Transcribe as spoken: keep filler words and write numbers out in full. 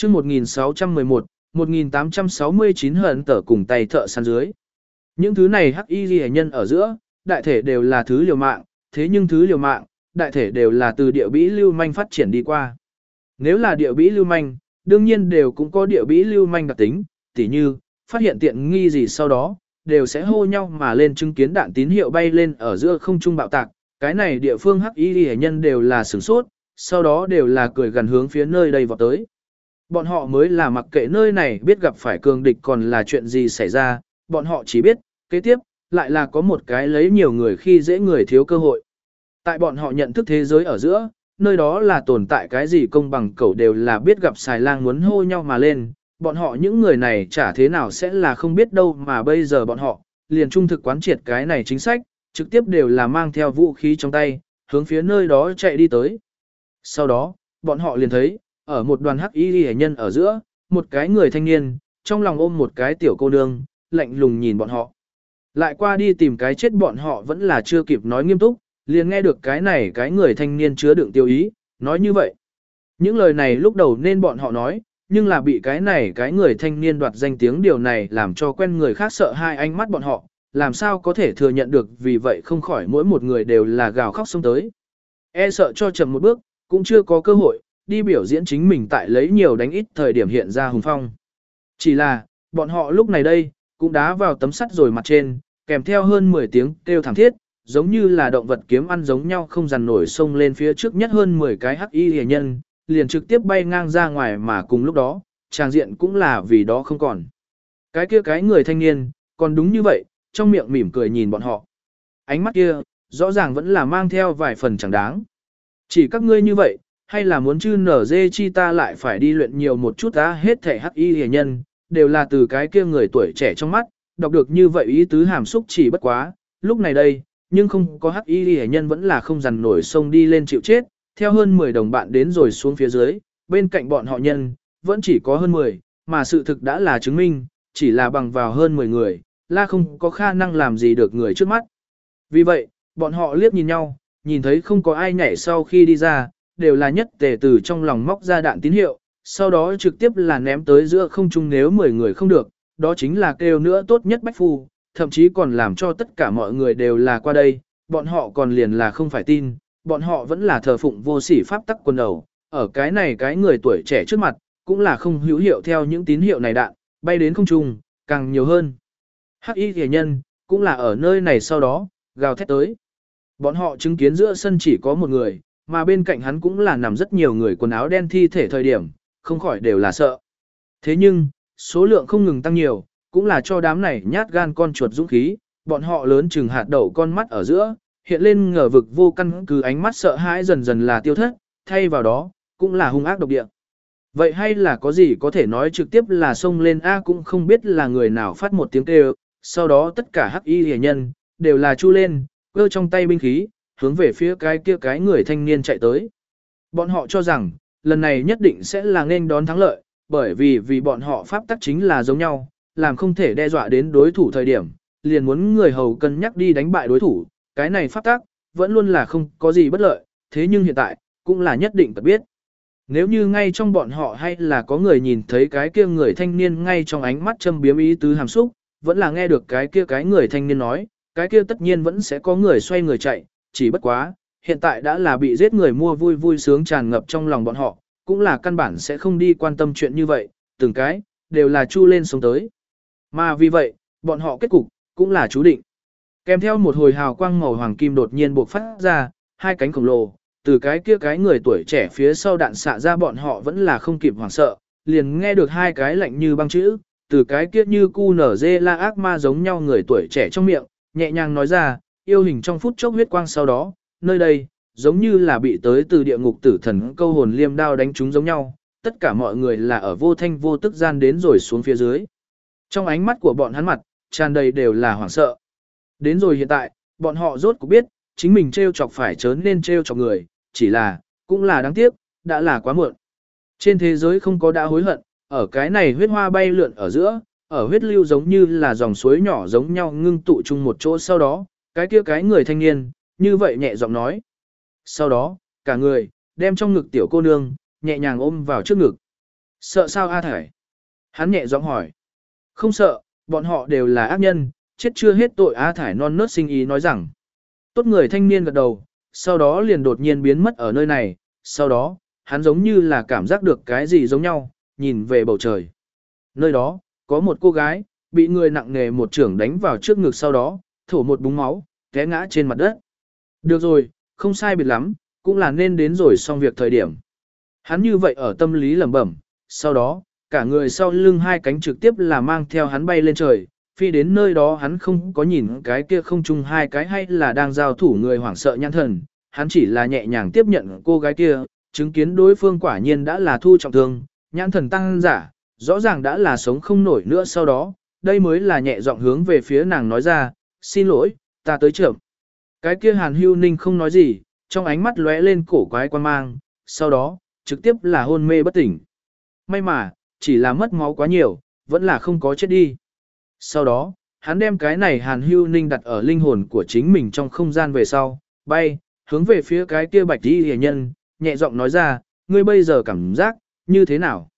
chương một nghìn sáu trăm mười một, một nghìn tám trăm sáu mươi chín hận tở cùng tay thợ săn dưới. Những thứ này hắc y ghi nhân ở giữa, đại thể đều là thứ liều mạng, thế nhưng thứ liều mạng, đại thể đều là từ địa bĩ lưu manh phát triển đi qua. Nếu là địa bĩ lưu manh, đương nhiên đều cũng có địa bĩ lưu manh đặc tính, tỉ như, phát hiện tiện nghi gì sau đó, đều sẽ hô nhau mà lên chứng kiến đạn tín hiệu bay lên ở giữa không trung bạo tạc. Cái này địa phương hắc y ghi nhân đều là sửng sốt, sau đó đều là cười gần hướng phía nơi đây vọt tới. Bọn họ mới là mặc kệ nơi này biết gặp phải cường địch còn là chuyện gì xảy ra, bọn họ chỉ biết, kế tiếp, lại là có một cái lấy nhiều người khi dễ người thiếu cơ hội. Tại bọn họ nhận thức thế giới ở giữa, nơi đó là tồn tại cái gì công bằng cẩu đều là biết gặp xài lang muốn hô nhau mà lên, bọn họ những người này chả thế nào sẽ là không biết đâu mà bây giờ bọn họ, liền trung thực quán triệt cái này chính sách, trực tiếp đều là mang theo vũ khí trong tay, hướng phía nơi đó chạy đi tới. Sau đó, bọn họ liền thấy, ở một đoàn hắc y hệ nhân ở giữa, một cái người thanh niên, trong lòng ôm một cái tiểu cô nương, lạnh lùng nhìn bọn họ. Lại qua đi tìm cái chết bọn họ vẫn là chưa kịp nói nghiêm túc, liền nghe được cái này cái người thanh niên chứa đựng tiêu ý, nói như vậy. Những lời này lúc đầu nên bọn họ nói, nhưng là bị cái này cái người thanh niên đoạt danh tiếng điều này làm cho quen người khác sợ hai ánh mắt bọn họ, làm sao có thể thừa nhận được vì vậy không khỏi mỗi một người đều là gào khóc xông tới. E sợ cho chậm một bước, cũng chưa có cơ hội, đi biểu diễn chính mình tại lấy nhiều đánh ít thời điểm hiện ra hùng phong. Chỉ là, bọn họ lúc này đây, cũng đá vào tấm sắt rồi mặt trên, kèm theo hơn mười tiếng kêu thảm thiết, giống như là động vật kiếm ăn giống nhau không dằn nổi sông lên phía trước nhất hơn mười cái hắc y hề nhân, liền trực tiếp bay ngang ra ngoài mà cùng lúc đó, tràng diện cũng là vì đó không còn. Cái kia cái người thanh niên, còn đúng như vậy, trong miệng mỉm cười nhìn bọn họ. Ánh mắt kia, rõ ràng vẫn là mang theo vài phần chẳng đáng. Chỉ các ngươi như vậy, hay là muốn chư nở dê chi ta lại phải đi luyện nhiều một chút ta hết thể hắc y hề nhân, đều là từ cái kia người tuổi trẻ trong mắt, đọc được như vậy ý tứ hàm xúc chỉ bất quá, lúc này đây, nhưng không có hắc y hề nhân vẫn là không dằn nổi sông đi lên chịu chết, theo hơn mười đồng bạn đến rồi xuống phía dưới, bên cạnh bọn họ nhân, vẫn chỉ có hơn mười, mà sự thực đã là chứng minh, chỉ là bằng vào hơn mười người, là không có khả năng làm gì được người trước mắt. Vì vậy, bọn họ liếc nhìn nhau, nhìn thấy không có ai nhảy sau khi đi ra, đều là nhất tề từ trong lòng móc ra đạn tín hiệu, sau đó trực tiếp là ném tới giữa không trung nếu mười người không được, đó chính là kêu nữa tốt nhất bách phu, thậm chí còn làm cho tất cả mọi người đều là qua đây, bọn họ còn liền là không phải tin, bọn họ vẫn là thờ phụng vô sỉ pháp tắc quần đầu, ở cái này cái người tuổi trẻ trước mặt, cũng là không hữu hiệu theo những tín hiệu này đạn, bay đến không trung, càng nhiều hơn. Hắc y thể nhân, cũng là ở nơi này sau đó, gào thét tới. Bọn họ chứng kiến giữa sân chỉ có một người, mà bên cạnh hắn cũng là nằm rất nhiều người quần áo đen thi thể thời điểm, không khỏi đều là sợ. Thế nhưng, số lượng không ngừng tăng nhiều, cũng là cho đám này nhát gan con chuột dũng khí, bọn họ lớn chừng hạt đậu con mắt ở giữa, hiện lên ngờ vực vô căn cứ ánh mắt sợ hãi dần dần là tiêu thất, thay vào đó, cũng là hung ác độc địa. Vậy hay là có gì có thể nói trực tiếp là xông lên A cũng không biết là người nào phát một tiếng kêu, sau đó tất cả hắc y hề nhân, đều là chu lên, cơ trong tay binh khí, hướng về phía cái kia cái người thanh niên chạy tới. Bọn họ cho rằng, lần này nhất định sẽ là nên đón thắng lợi, bởi vì vì bọn họ pháp tắc chính là giống nhau, làm không thể đe dọa đến đối thủ thời điểm, liền muốn người hầu cân nhắc đi đánh bại đối thủ, cái này pháp tắc, vẫn luôn là không có gì bất lợi, thế nhưng hiện tại, cũng là nhất định phải biết. Nếu như ngay trong bọn họ hay là có người nhìn thấy cái kia người thanh niên ngay trong ánh mắt châm biếm ý tứ hàm xúc, vẫn là nghe được cái kia cái người thanh niên nói, cái kia tất nhiên vẫn sẽ có người xoay người chạy, chỉ bất quá, hiện tại đã là bị giết người mua vui vui sướng tràn ngập trong lòng bọn họ, cũng là căn bản sẽ không đi quan tâm chuyện như vậy, từng cái, đều là chu lên sống tới. Mà vì vậy, bọn họ kết cục, cũng là chú định. Kèm theo một hồi hào quang màu hoàng kim đột nhiên buộc phát ra, hai cánh khổng lồ, từ cái kia cái người tuổi trẻ phía sau đạn xạ ra bọn họ vẫn là không kịp hoảng sợ, liền nghe được hai cái lạnh như băng chữ, từ cái kia như cu nở dê la ác ma giống nhau người tuổi trẻ trong miệng, nhẹ nhàng nói ra, yêu hình trong phút chốc huyết quang sau đó, nơi đây, giống như là bị tới từ địa ngục tử thần câu hồn liêm đao đánh chúng giống nhau, tất cả mọi người là ở vô thanh vô tức gian đến rồi xuống phía dưới. Trong ánh mắt của bọn hắn mặt, tràn đầy đều là hoảng sợ. Đến rồi hiện tại, bọn họ rốt cuộc biết, chính mình trêu chọc phải chớ nên trêu chọc người, chỉ là, cũng là đáng tiếc, đã là quá muộn. Trên thế giới không có đã hối hận, ở cái này huyết hoa bay lượn ở giữa, ở huyết lưu giống như là dòng suối nhỏ giống nhau ngưng tụ chung một chỗ sau đó, cái kia cái người thanh niên, như vậy nhẹ giọng nói. Sau đó, cả người, đem trong ngực tiểu cô nương, nhẹ nhàng ôm vào trước ngực. Sợ sao A Thải? Hắn nhẹ giọng hỏi. Không sợ, bọn họ đều là ác nhân, chết chưa hết tội. A Thải non nớt sinh ý nói rằng. Tốt người thanh niên gật đầu, sau đó liền đột nhiên biến mất ở nơi này, sau đó, hắn giống như là cảm giác được cái gì giống nhau, nhìn về bầu trời. Nơi đó, có một cô gái, bị người nặng nề một trưởng đánh vào trước ngực, sau đó, thổ một búng máu, té ngã trên mặt đất. Được rồi, không sai biệt lắm, cũng là nên đến rồi xong việc thời điểm. Hắn như vậy ở tâm lý lẩm bẩm, sau đó, cả người sau lưng hai cánh trực tiếp là mang theo hắn bay lên trời, phi đến nơi đó hắn không có nhìn cái kia không chung hai cái hay là đang giao thủ người hoảng sợ nhãn thần, hắn chỉ là nhẹ nhàng tiếp nhận cô gái kia, chứng kiến đối phương quả nhiên đã là thu trọng thương, nhãn thần tăng giả, rõ ràng đã là sống không nổi nữa sau đó, đây mới là nhẹ giọng hướng về phía nàng nói ra, xin lỗi, ta tới trưởng. Cái kia Hàn Hưu Ninh không nói gì, trong ánh mắt lóe lên cổ quái quan mang, sau đó, trực tiếp là hôn mê bất tỉnh. May mà, chỉ là mất máu quá nhiều, vẫn là không có chết đi. Sau đó, hắn đem cái này Hàn Hưu Ninh đặt ở linh hồn của chính mình trong không gian về sau, bay, hướng về phía cái kia bạch y hề nhân, nhẹ giọng nói ra, ngươi bây giờ cảm giác, như thế nào?